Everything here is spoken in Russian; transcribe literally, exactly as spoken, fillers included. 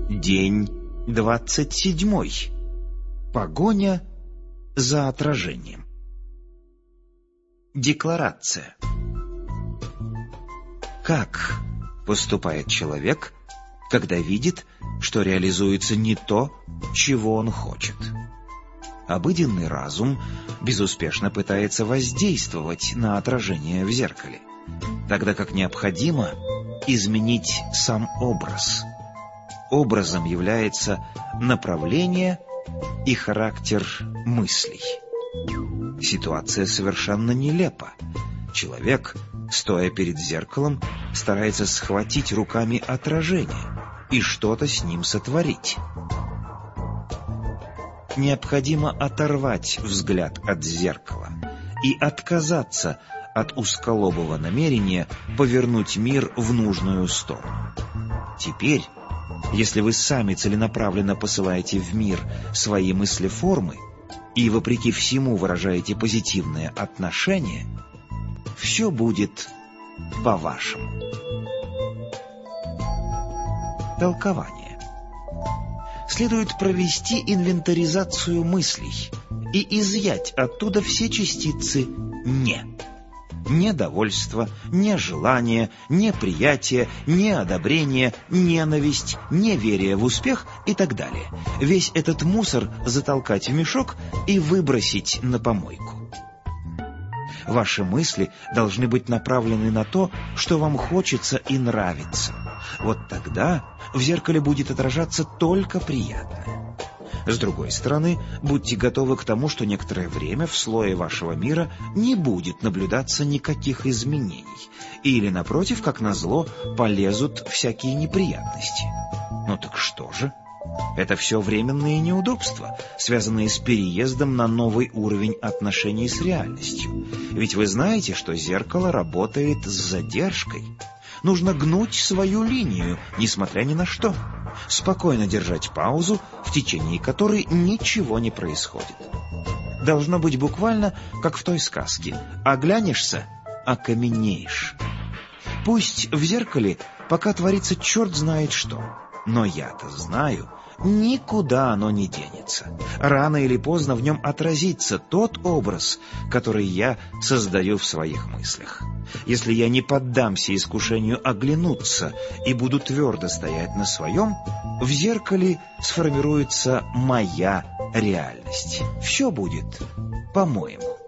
День двадцать седьмой. Погоня за отражением. Декларация. Как поступает человек, когда видит, что реализуется не то, чего он хочет? Обыденный разум безуспешно пытается воздействовать на отражение в зеркале, тогда как необходимо изменить сам образ. Образом является направление и характер мыслей. Ситуация совершенно нелепа. Человек, стоя перед зеркалом, старается схватить руками отражение и что-то с ним сотворить. Необходимо оторвать взгляд от зеркала и отказаться от узколобого намерения повернуть мир в нужную сторону. Теперь, если вы сами целенаправленно посылаете в мир свои мыслеформы и, вопреки всему, выражаете позитивное отношение, все будет по-вашему. Толкование. Следует провести инвентаризацию мыслей и изъять оттуда все частицы «не». Недовольство, нежелание, неприятие, неодобрение, ненависть, неверие в успех и так далее. Весь этот мусор затолкать в мешок и выбросить на помойку. Ваши мысли должны быть направлены на то, что вам хочется и нравится. Вот тогда в зеркале будет отражаться только приятное. С другой стороны, будьте готовы к тому, что некоторое время в слое вашего мира не будет наблюдаться никаких изменений. Или, напротив, как назло, полезут всякие неприятности. Ну так что же? Это все временные неудобства, связанные с переездом на новый уровень отношений с реальностью. Ведь вы знаете, что зеркало работает с задержкой. Нужно гнуть свою линию, несмотря ни на что. Спокойно держать паузу, в течение которой ничего не происходит. Должно быть буквально, как в той сказке. Оглянешься — окаменеешь. Пусть в зеркале пока творится черт знает что, но я-то знаю, никуда оно не денется. Рано или поздно в нем отразится тот образ, который я создаю в своих мыслях. Если я не поддамся искушению оглянуться и буду твердо стоять на своем, в зеркале сформируется моя реальность. Все будет по-моему.